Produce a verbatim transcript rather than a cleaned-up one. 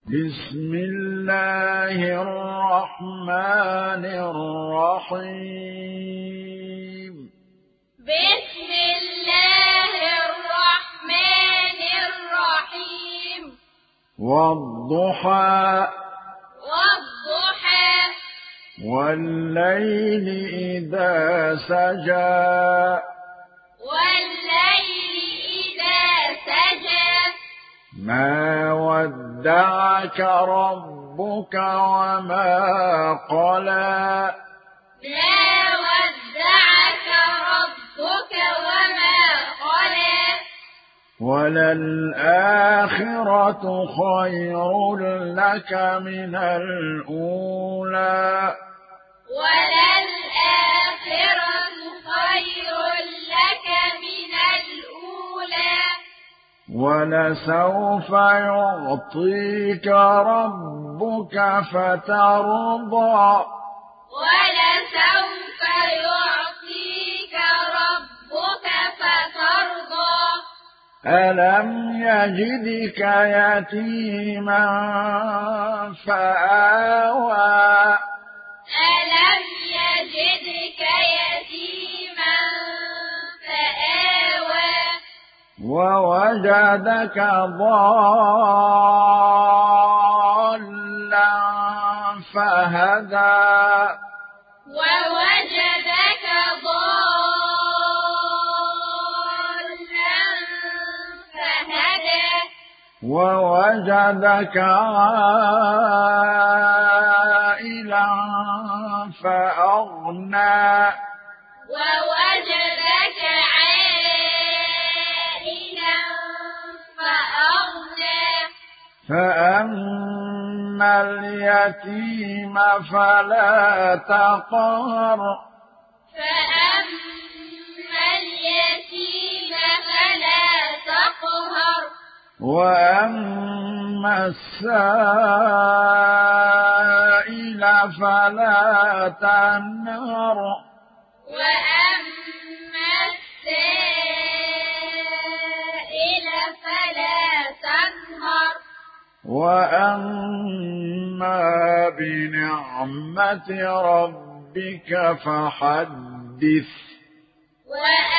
بسم الله الرحمن الرحيم بسم الله الرحمن الرحيم والضحى والضحى والليل إذا سجى والليل إذا سجى ما ودعك ربك وما قلى ما ودعك ربك وما قلى وللآخرة خير لك من الأولى وللآخرة خير لك من الأولى ولسوف يعطيك ربك فترضى ولسوف يعطيك ربك فترضى ألم يجدك يتيما فآوى ألم يجدك يتيما فآوى ووجدك ضالا فهدى ووجدك ضالا فهدى ووجدك عائلا فأغنى ووجدك عائلا فأغنى فأما اليتيم فلا تقهر فأما اليتيم فلا تقهر وأما السائل فلا تنهر وأما السائل فلا تنهر وأما بنعمة ربك فحدث وأما